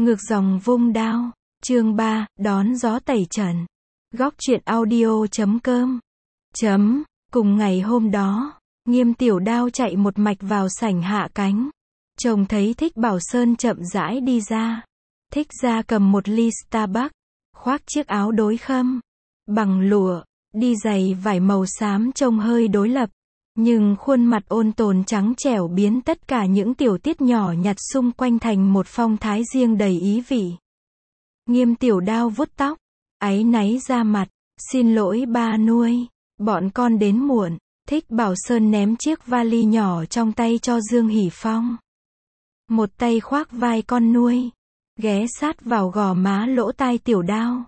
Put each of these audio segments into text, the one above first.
Ngược dòng vung đao. Chương 3, đón gió tẩy trần. Góc truyện audio.com. Cùng ngày hôm đó, Nghiêm Tiểu Đao chạy một mạch vào sảnh hạ cánh. Chồng thấy Thích Bảo Sơn chậm rãi đi ra. Thích ra cầm một ly Starbucks, khoác chiếc áo đối khâm bằng lụa, đi giày vải màu xám trông hơi đối lập, nhưng khuôn mặt ôn tồn trắng trẻo biến tất cả những tiểu tiết nhỏ nhặt xung quanh thành một phong thái riêng đầy ý vị. Nghiêm Tiểu Đao vuốt tóc, áy náy ra mặt, xin lỗi ba nuôi, bọn con đến muộn. Thích Bảo Sơn ném chiếc vali nhỏ trong tay cho Dương Hỷ Phong. Một tay khoác vai con nuôi, ghé sát vào gò má lỗ tai Tiểu Đao,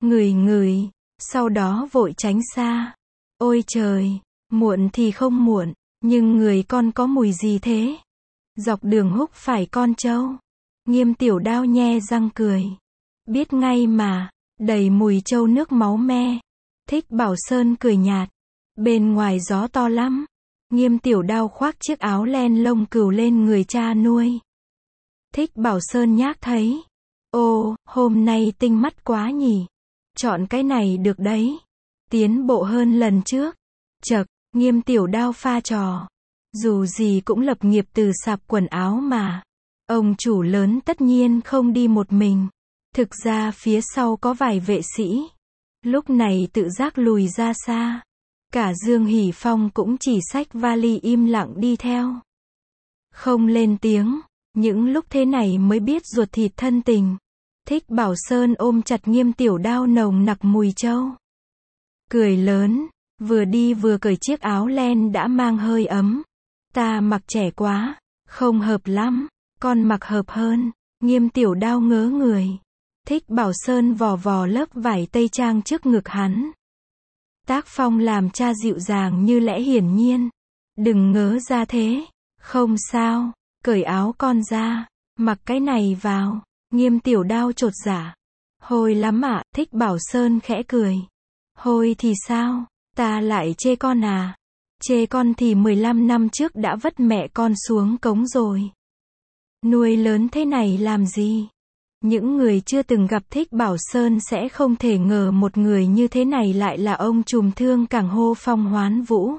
ngửi, sau đó vội tránh xa. Ôi trời, muộn thì không muộn, nhưng người con có mùi gì thế? Dọc đường húc phải con trâu. Nghiêm Tiểu Đao nhe răng cười. Biết ngay mà, đầy mùi trâu nước máu me. Thích Bảo Sơn cười nhạt. Bên ngoài gió to lắm. Nghiêm Tiểu Đao khoác chiếc áo len lông cừu lên người cha nuôi. Thích Bảo Sơn nhác thấy. Ô, hôm nay tinh mắt quá nhỉ. Chọn cái này được đấy. Tiến bộ hơn lần trước. Chậc, Nghiêm Tiểu Đao pha trò. Dù gì cũng lập nghiệp từ sạp quần áo mà. Ông chủ lớn tất nhiên không đi một mình. Thực ra phía sau có vài vệ sĩ. Lúc này tự giác lùi ra xa. Cả Dương Hỷ Phong cũng chỉ xách vali im lặng đi theo. Không lên tiếng, những lúc thế này mới biết ruột thịt thân tình. Thích Bảo Sơn ôm chặt Nghiêm Tiểu Đao nồng nặc mùi trâu. Cười lớn, vừa đi vừa cởi chiếc áo len đã mang hơi ấm. Ta mặc trẻ quá, không hợp lắm, con mặc hợp hơn. Nghiêm Tiểu Đao ngớ người. Thích Bảo Sơn vò vò lớp vải tây trang trước ngực hắn. Tác phong làm cha dịu dàng như lẽ hiển nhiên. Đừng ngớ ra thế. Không sao, cởi áo con ra, mặc cái này vào. Nghiêm Tiểu Đao chột dạ. Hôi lắm ạ, Thích Bảo Sơn khẽ cười. Hôi thì sao, ta lại chê con à? Chê con thì 15 năm trước đã vất mẹ con xuống cống rồi. Nuôi lớn thế này làm gì? Những người chưa từng gặp Thích Bảo Sơn sẽ không thể ngờ một người như thế này lại là ông trùm thương cảng hô phong hoán vũ.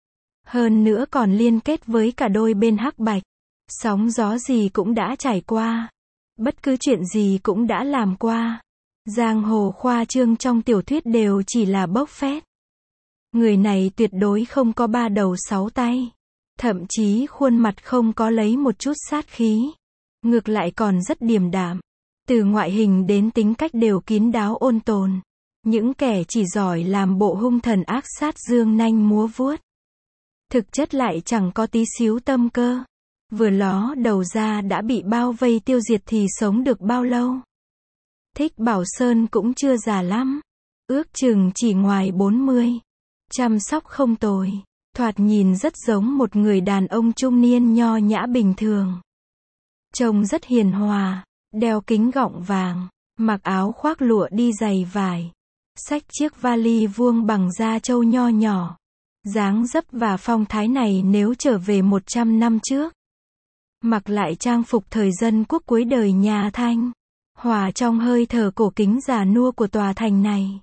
Hơn nữa còn liên kết với cả đôi bên hắc bạch. Sóng gió gì cũng đã trải qua. Bất cứ chuyện gì cũng đã làm qua. Giang hồ khoa trương trong tiểu thuyết đều chỉ là bốc phét. Người này tuyệt đối không có ba đầu sáu tay. Thậm chí khuôn mặt không có lấy một chút sát khí. Ngược lại còn rất điềm đạm. Từ ngoại hình đến tính cách đều kín đáo ôn tồn. Những kẻ chỉ giỏi làm bộ hung thần ác sát dương nanh múa vuốt. Thực chất lại chẳng có tí xíu tâm cơ. Vừa ló đầu ra đã bị bao vây tiêu diệt thì sống được bao lâu. Thích Bảo Sơn cũng chưa già lắm. Ước chừng chỉ ngoài 40. Chăm sóc không tồi. Thoạt nhìn rất giống một người đàn ông trung niên nho nhã bình thường. Trông rất hiền hòa. Đeo kính gọng vàng, mặc áo khoác lụa đi giày vải, xách chiếc vali vuông bằng da trâu nho nhỏ. Dáng dấp và phong thái này nếu trở về 100 năm trước. Mặc lại trang phục thời dân quốc cuối đời nhà Thanh, hòa trong hơi thở cổ kính già nua của tòa thành này.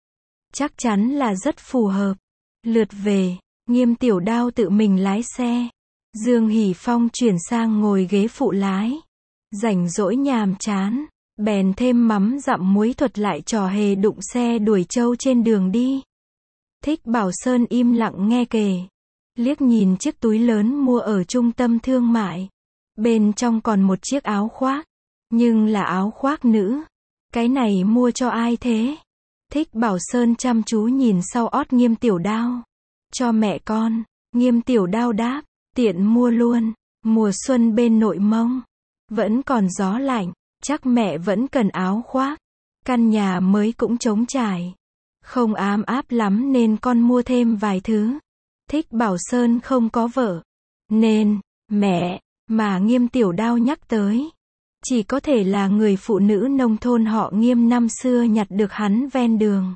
Chắc chắn là rất phù hợp. Lượt về, Nghiêm Tiểu Đao tự mình lái xe. Dương Hỷ Phong chuyển sang ngồi ghế phụ lái. Rảnh rỗi nhàm chán, bèn thêm mắm dặm muối thuật lại trò hề đụng xe đuổi trâu trên đường đi. Thích Bảo Sơn im lặng nghe kể. Liếc nhìn chiếc túi lớn mua ở trung tâm thương mại. Bên trong còn một chiếc áo khoác. Nhưng là áo khoác nữ. Cái này mua cho ai thế? Thích Bảo Sơn chăm chú nhìn sau ót Nghiêm Tiểu Đao. Cho mẹ con. Nghiêm Tiểu Đao đáp. Tiện mua luôn. Mùa xuân bên Nội Mông. Vẫn còn gió lạnh, chắc mẹ vẫn cần áo khoác. Căn nhà mới cũng trống trải. Không ấm áp lắm nên con mua thêm vài thứ. Thích Bảo Sơn không có vợ. Nên, mẹ, mà Nghiêm Tiểu Đao nhắc tới. Chỉ có thể là người phụ nữ nông thôn họ Nghiêm năm xưa nhặt được hắn ven đường.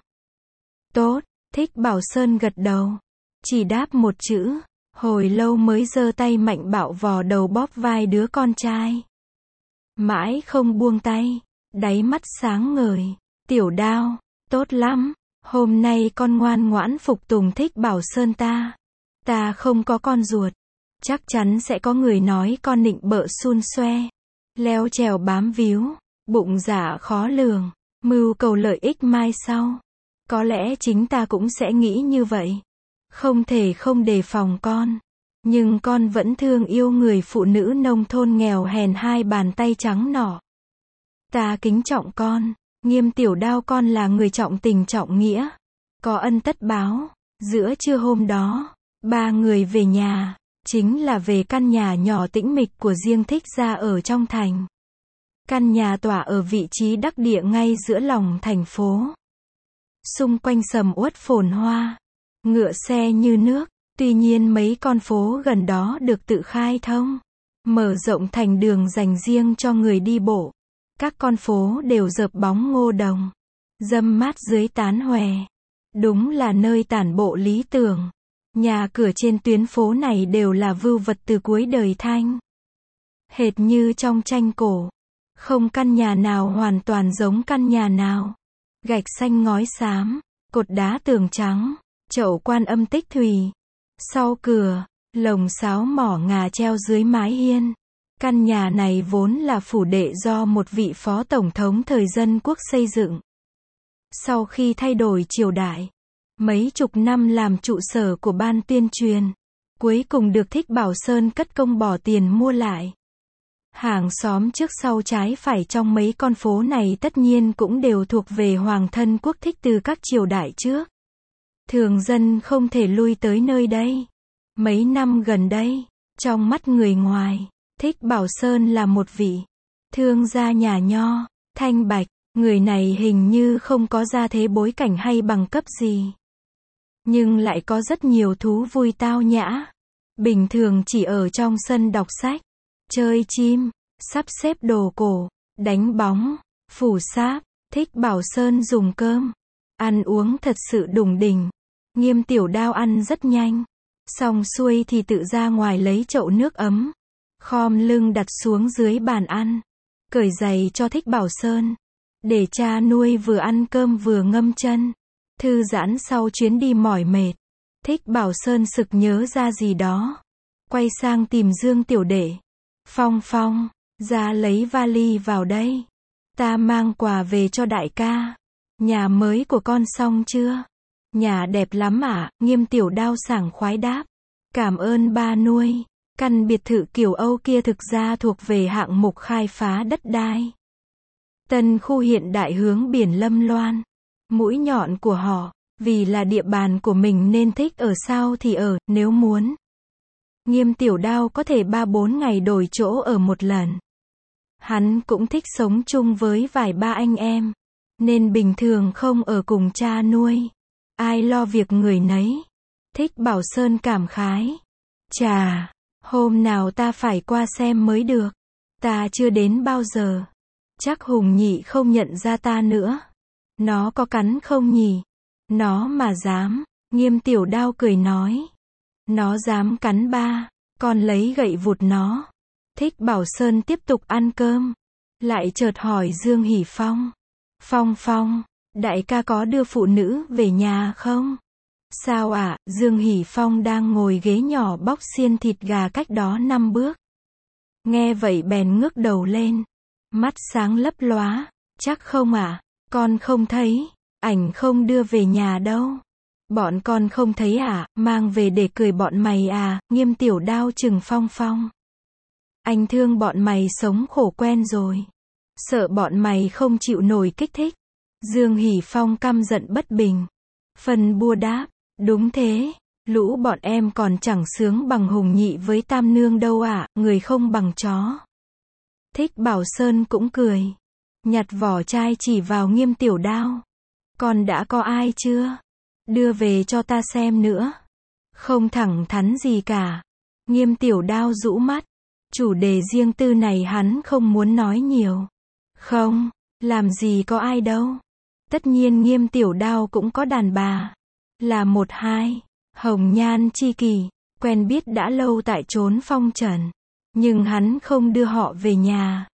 Tốt, Thích Bảo Sơn gật đầu. Chỉ đáp một chữ. Hồi lâu mới giơ tay mạnh bạo vò đầu bóp vai đứa con trai. mãi không buông tay, đáy mắt sáng ngời. Tiểu Đao, tốt lắm, hôm nay con ngoan ngoãn phục tùng Thích Bảo Sơn ta. Ta không có con ruột, chắc chắn sẽ có người nói con nịnh bợ xun xoe, leo trèo bám víu, bụng dạ khó lường, mưu cầu lợi ích mai sau. Có lẽ chính ta cũng sẽ nghĩ như vậy. Không thể không đề phòng con. Nhưng con vẫn thương yêu người phụ nữ nông thôn nghèo hèn hai bàn tay trắng nỏ. Ta kính trọng con. Nghiêm Tiểu Đao, con là người trọng tình trọng nghĩa, có ân tất báo. Giữa trưa hôm đó, ba người về nhà, chính là về căn nhà nhỏ tĩnh mịch của riêng Thích gia ở trong thành. Căn nhà tọa ở vị trí đắc địa ngay giữa lòng thành phố. Xung quanh sầm uất phồn hoa, ngựa xe như nước. Tuy nhiên mấy con phố gần đó được tự khai thông, mở rộng thành đường dành riêng cho người đi bộ. Các con phố đều dợp bóng ngô đồng, râm mát dưới tán hòe. Đúng là nơi tản bộ lý tưởng. Nhà cửa trên tuyến phố này đều là vưu vật từ cuối đời Thanh. Hệt như trong tranh cổ. Không căn nhà nào hoàn toàn giống căn nhà nào. Gạch xanh ngói xám, cột đá tường trắng, chậu Quan Âm tích thủy. Sau cửa, lồng sáo mỏ ngà treo dưới mái hiên. Căn nhà này vốn là phủ đệ do một vị phó tổng thống thời dân quốc xây dựng. Sau khi thay đổi triều đại, mấy chục năm làm trụ sở của ban tuyên truyền, cuối cùng được Thích Bảo Sơn cất công bỏ tiền mua lại. Hàng xóm trước sau trái phải trong mấy con phố này tất nhiên cũng đều thuộc về hoàng thân quốc thích từ các triều đại trước. Thường dân không thể lui tới nơi đây. Mấy năm gần đây, trong mắt người ngoài, Thích Bảo Sơn là một vị thương gia nhà nho, thanh bạch. Người này hình như không có gia thế bối cảnh hay bằng cấp gì, nhưng lại có rất nhiều thú vui tao nhã. Bình thường chỉ ở trong sân đọc sách, chơi chim, sắp xếp đồ cổ, đánh bóng, phủ sáp. Thích Bảo Sơn dùng cơm, ăn uống thật sự đủng đỉnh. Nghiêm Tiểu Đao ăn rất nhanh, xong xuôi thì tự ra ngoài lấy chậu nước ấm, khom lưng đặt xuống dưới bàn ăn, cởi giày cho Thích Bảo Sơn, để cha nuôi vừa ăn cơm vừa ngâm chân, thư giãn sau chuyến đi mỏi mệt. Thích Bảo Sơn sực nhớ ra gì đó, quay sang tìm Dương tiểu đệ. Phong Phong, ra lấy vali vào đây, ta mang quà về cho đại ca. Nhà mới của con xong chưa? Nhà đẹp lắm ạ. Nghiêm Tiểu Đao sảng khoái đáp. Cảm ơn ba nuôi. Căn biệt thự kiểu Âu kia thực ra thuộc về hạng mục khai phá đất đai. Tân khu hiện đại hướng biển Lâm Loan. Mũi nhọn của họ, vì là địa bàn của mình nên thích ở sao thì ở, nếu muốn. Nghiêm Tiểu Đao có thể 3-4 ngày đổi chỗ ở một lần. Hắn cũng thích sống chung với vài ba anh em, nên bình thường không ở cùng cha nuôi. Ai lo việc người nấy. Thích Bảo Sơn cảm khái. Chà, hôm nào ta phải qua xem mới được. Ta chưa đến bao giờ. Chắc Hùng Nhị không nhận ra ta nữa. Nó có cắn không nhỉ? Nó mà dám. Nghiêm Tiểu Đao cười nói. Nó dám cắn ba, con lấy gậy vụt nó. Thích Bảo Sơn tiếp tục ăn cơm, lại chợt hỏi Dương Hỷ Phong. Phong Phong, đại ca có đưa phụ nữ về nhà không? Sao ạ? Dương Hỷ Phong đang ngồi ghế nhỏ bóc xiên thịt gà cách đó 5 bước. Nghe vậy bèn ngước đầu lên, mắt sáng lấp lóa. Chắc không ạ? Con không thấy, ảnh không đưa về nhà đâu. Bọn con không thấy à? Mang về để cười bọn mày à? Nghiêm Tiểu Đao trừng Phong Phong. Anh thương bọn mày sống khổ quen rồi, sợ bọn mày không chịu nổi kích thích. Dương Hỷ Phong căm giận bất bình. Phân bua đáp, đúng thế, lũ bọn em còn chẳng sướng bằng Hùng Nhị với Tam Nương đâu ạ, người không bằng chó. Thích Bảo Sơn cũng cười, nhặt vỏ chai chỉ vào Nghiêm Tiểu Đao. Con đã có ai chưa? Đưa về cho ta xem nữa. Không thẳng thắn gì cả. Nghiêm Tiểu Đao rũ mắt. Chủ đề riêng tư này hắn không muốn nói nhiều. Không, làm gì có ai đâu. Tất nhiên Nghiêm Tiểu Đao cũng có đàn bà. Là một hai, hồng nhan chi kỷ, quen biết đã lâu tại chốn phong trần. Nhưng hắn không đưa họ về nhà.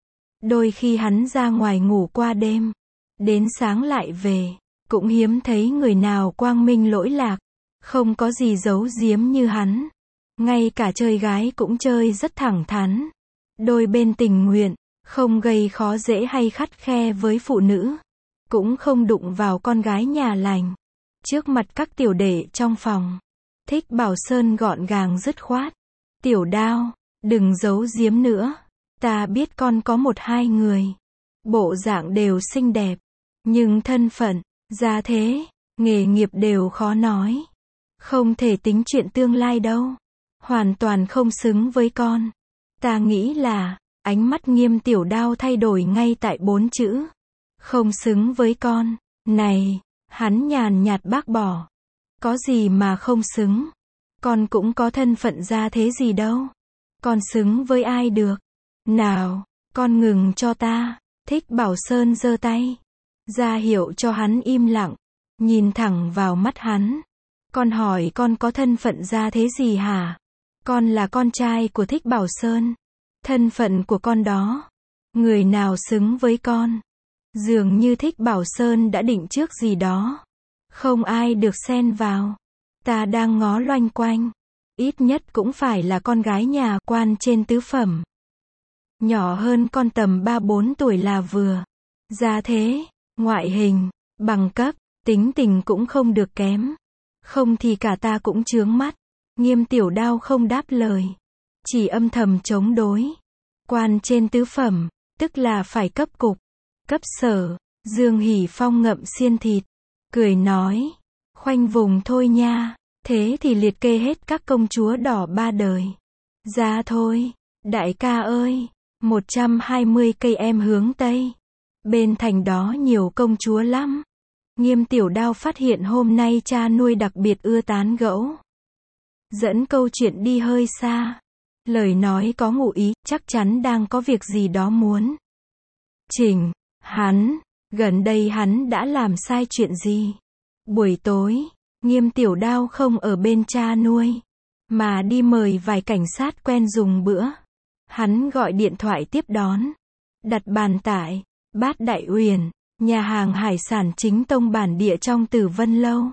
Đôi khi hắn ra ngoài ngủ qua đêm, đến sáng lại về, cũng hiếm thấy người nào quang minh lỗi lạc, không có gì giấu giếm như hắn. Ngay cả chơi gái cũng chơi rất thẳng thắn. Đôi bên tình nguyện, không gây khó dễ hay khắt khe với phụ nữ, cũng không đụng vào con gái nhà lành. Trước mặt các tiểu đệ trong phòng, Thích Bảo Sơn gọn gàng dứt khoát. Tiểu Đao, đừng giấu giếm nữa. Ta biết con có 1-2 người. Bộ dạng đều xinh đẹp. Nhưng thân phận, gia thế, nghề nghiệp đều khó nói. Không thể tính chuyện tương lai đâu. Hoàn toàn không xứng với con. Ta nghĩ là, ánh mắt Nghiêm Tiểu Đao thay đổi ngay tại 4 chữ. Không xứng với con. Này, hắn nhàn nhạt bác bỏ. Có gì mà không xứng. Con cũng có thân phận gia thế gì đâu. Con xứng với ai được. Nào, con ngừng cho ta. Thích Bảo Sơn giơ tay ra hiệu cho hắn im lặng, nhìn thẳng vào mắt hắn. Con hỏi con có thân phận gia thế gì hả? Con là con trai của Thích Bảo Sơn. Thân phận của con đó, người nào xứng với con? Dường như Thích Bảo Sơn đã định trước gì đó. Không ai được xen vào. Ta đang ngó loanh quanh. Ít nhất cũng phải là con gái nhà quan trên tứ phẩm. Nhỏ hơn con tầm 3-4 tuổi là vừa. Gia thế, ngoại hình, bằng cấp, tính tình cũng không được kém. Không thì cả ta cũng chướng mắt. Nghiêm Tiểu Đao không đáp lời, chỉ âm thầm chống đối. Quan trên tứ phẩm, tức là phải cấp cục, cấp sở. Dương Hỷ Phong ngậm xiên thịt, cười nói, khoanh vùng thôi nha. Thế thì liệt kê hết các công chúa đỏ 3 đời. Ra thôi, đại ca ơi, 120 cây em hướng Tây. Bên thành đó nhiều công chúa lắm. Nghiêm Tiểu Đao phát hiện hôm nay cha nuôi đặc biệt ưa tán gẫu. Dẫn câu chuyện đi hơi xa. Lời nói có ngụ ý, chắc chắn đang có việc gì đó muốn chỉnh hắn. Gần đây hắn đã làm sai chuyện gì? Buổi tối, Nghiêm Tiểu Đao không ở bên cha nuôi, mà đi mời vài cảnh sát quen dùng bữa. Hắn gọi điện thoại tiếp đón, đặt bàn tại Bát Đại Uyển, nhà hàng hải sản chính tông bản địa trong Tử Vân Lâu.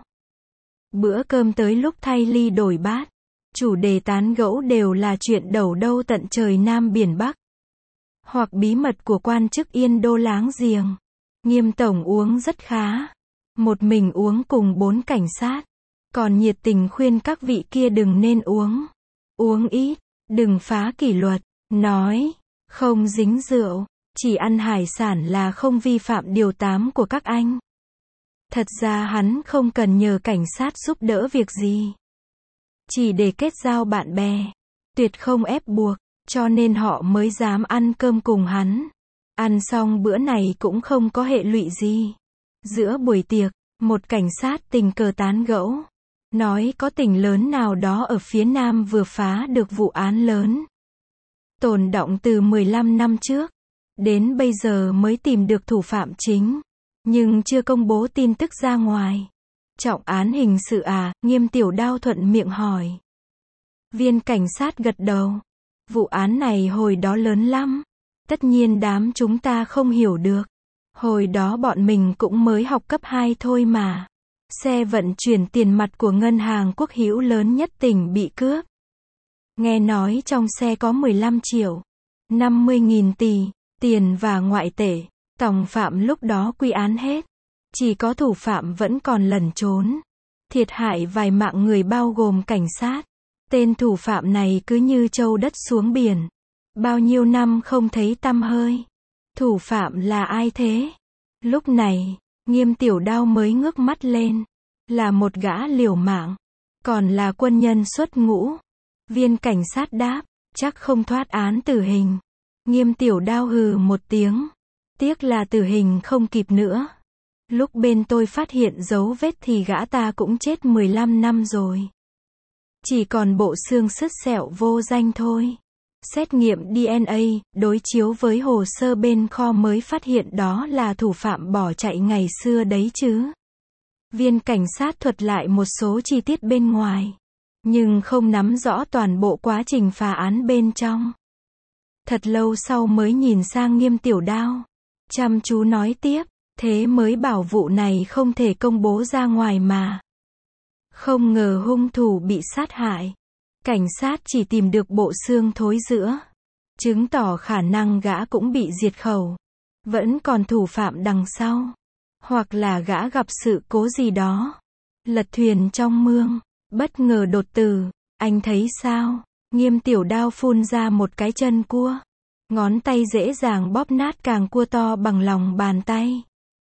Bữa cơm tới lúc thay ly đổi bát, chủ đề tán gẫu đều là chuyện đầu đâu tận trời Nam Biển Bắc, hoặc bí mật của quan chức Yên Đô láng giềng. Nghiêm tổng uống rất khá, một mình uống cùng 4 cảnh sát, còn nhiệt tình khuyên các vị kia đừng nên uống. Uống ít, đừng phá kỷ luật, nói, không dính rượu, chỉ ăn hải sản là không vi phạm điều 8 của các anh. Thật ra hắn không cần nhờ cảnh sát giúp đỡ việc gì. Chỉ để kết giao bạn bè, tuyệt không ép buộc, cho nên họ mới dám ăn cơm cùng hắn. Ăn xong bữa này cũng không có hệ lụy gì. Giữa buổi tiệc, một cảnh sát tình cờ tán gẫu, nói có tỉnh lớn nào đó ở phía Nam vừa phá được vụ án lớn, tồn đọng từ 15 năm trước, đến bây giờ mới tìm được thủ phạm chính, nhưng chưa công bố tin tức ra ngoài. Trọng án hình sự à? Nghiêm Tiểu Đao thuận miệng hỏi. Viên cảnh sát gật đầu. Vụ án này hồi đó lớn lắm. Tất nhiên đám chúng ta không hiểu được. Hồi đó bọn mình cũng mới học cấp 2 thôi mà. Xe vận chuyển tiền mặt của ngân hàng quốc hữu lớn nhất tỉnh bị cướp. Nghe nói trong xe có 15 triệu, 50.000 tỷ, tiền và ngoại tệ. Tòng phạm lúc đó quy án hết. Chỉ có thủ phạm vẫn còn lẩn trốn. Thiệt hại vài mạng người bao gồm cảnh sát. Tên thủ phạm này cứ như trâu đất xuống biển. Bao nhiêu năm không thấy tăm hơi. Thủ phạm là ai thế? Lúc này, Nghiêm Tiểu Đao mới ngước mắt lên. Là một gã liều mạng. Còn là quân nhân xuất ngũ. Viên cảnh sát đáp, chắc không thoát án tử hình. Nghiêm Tiểu Đao hừ một tiếng. Tiếc là tử hình không kịp nữa. Lúc bên tôi phát hiện dấu vết thì gã ta cũng chết 15 năm rồi. Chỉ còn bộ xương sứt sẹo vô danh thôi. Xét nghiệm DNA, đối chiếu với hồ sơ bên kho mới phát hiện đó là thủ phạm bỏ chạy ngày xưa đấy chứ. Viên cảnh sát thuật lại một số chi tiết bên ngoài, nhưng không nắm rõ toàn bộ quá trình phá án bên trong. Thật lâu sau mới nhìn sang Nghiêm Tiểu Đao. Chăm chú nói tiếp, thế mới bảo vụ này không thể công bố ra ngoài mà. Không ngờ hung thủ bị sát hại. Cảnh sát chỉ tìm được bộ xương thối giữa. Chứng tỏ khả năng gã cũng bị diệt khẩu. Vẫn còn thủ phạm đằng sau. Hoặc là gã gặp sự cố gì đó. Lật thuyền trong mương. Bất ngờ đột tử. Anh thấy sao? Nghiêm Tiểu Đao phun ra một cái chân cua. Ngón tay dễ dàng bóp nát càng cua to bằng lòng bàn tay.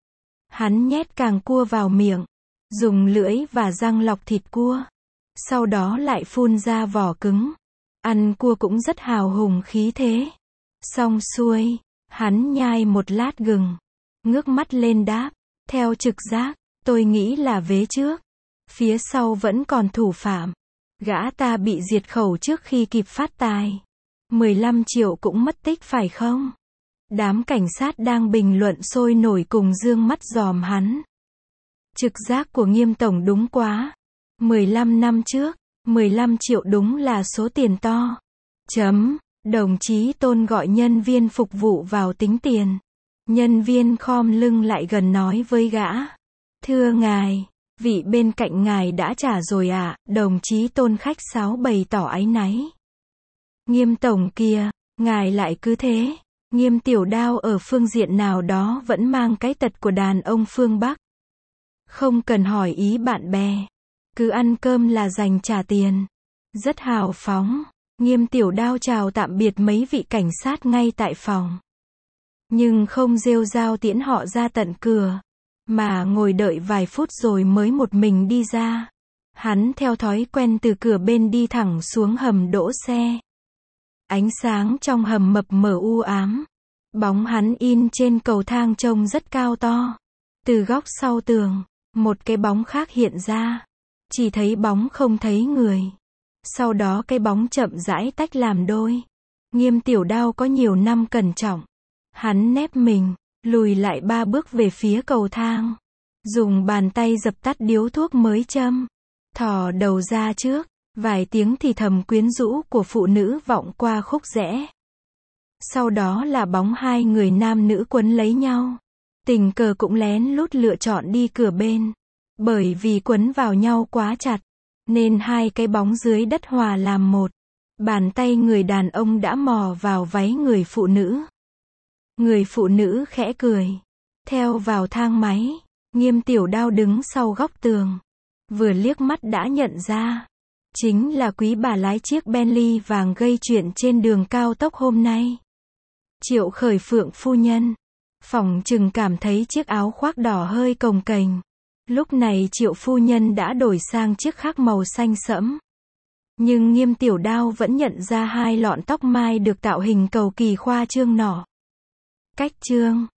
Hắn nhét càng cua vào miệng. Dùng lưỡi và răng lọc thịt cua. Sau đó lại phun ra vỏ cứng. Ăn cua cũng rất hào hùng khí thế. Xong xuôi, hắn nhai một lát gừng. Ngước mắt lên đáp. Theo trực giác, tôi nghĩ là vế trước. Phía sau vẫn còn thủ phạm. Gã ta bị diệt khẩu trước khi kịp phát tài. 15 triệu cũng mất tích phải không? Đám cảnh sát đang bình luận sôi nổi cùng dương mắt dòm hắn. Trực giác của Nghiêm tổng đúng quá. 15 năm trước, 15 triệu đúng là số tiền to. Đồng chí Tôn gọi nhân viên phục vụ vào tính tiền. Nhân viên khom lưng lại gần nói với gã. Thưa ngài, vị bên cạnh ngài đã trả rồi ạ. Đồng chí Tôn khách sáo bày tỏ áy náy. Nghiêm tổng kìa, ngài lại cứ thế. Nghiêm Tiểu Đao ở phương diện nào đó vẫn mang cái tật của đàn ông phương Bắc. Không cần hỏi ý bạn bè. Cứ ăn cơm là dành trả tiền. Rất hào phóng. Nghiêm Tiểu Đao chào tạm biệt mấy vị cảnh sát ngay tại phòng. Nhưng không rêu rao tiễn họ ra tận cửa. Mà ngồi đợi vài phút rồi mới một mình đi ra. Hắn theo thói quen từ cửa bên đi thẳng xuống hầm đỗ xe. Ánh sáng trong hầm mập mờ u ám. Bóng hắn in trên cầu thang trông rất cao to. Từ góc sau tường, một cái bóng khác hiện ra. Chỉ thấy bóng không thấy người. Sau đó cái bóng chậm rãi tách làm đôi. Nghiêm Tiểu Đao có nhiều năm cẩn trọng. Hắn nép mình, lùi lại 3 bước về phía cầu thang. Dùng bàn tay dập tắt điếu thuốc mới châm. Thò đầu ra trước. Vài tiếng thì thầm quyến rũ của phụ nữ vọng qua khúc rẽ. Sau đó là bóng hai người nam nữ quấn lấy nhau. Tình cờ cũng lén lút lựa chọn đi cửa bên. Bởi vì quấn vào nhau quá chặt. Nên hai cái bóng dưới đất hòa làm một. Bàn tay người đàn ông đã mò vào váy người phụ nữ. Người phụ nữ khẽ cười. Theo vào thang máy. Nghiêm Tiểu Đao đứng sau góc tường. Vừa liếc mắt đã nhận ra. Chính là quý bà lái chiếc Bentley vàng gây chuyện trên đường cao tốc hôm nay. Triệu Khởi Phượng phu nhân. Phỏng chừng cảm thấy chiếc áo khoác đỏ hơi cồng kềnh. Lúc này Triệu phu nhân đã đổi sang chiếc khác màu xanh sẫm. Nhưng Nghiêm Tiểu Đao vẫn nhận ra hai lọn tóc mai được tạo hình cầu kỳ khoa trương nọ. Cách trương.